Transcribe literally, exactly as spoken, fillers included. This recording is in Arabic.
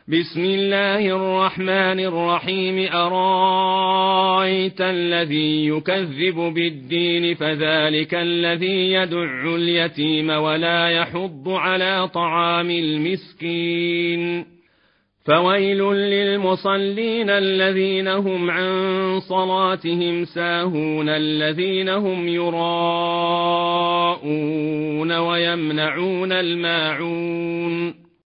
بسم الله الرحمن الرحيم أرايت الذي يكذب بالدين فذلك الذي يدع اليتيم ولا يحض على طعام المسكين فويل للمصلين الذين هم عن صلاتهم ساهون الذين هم يراءون ويمنعون الماعون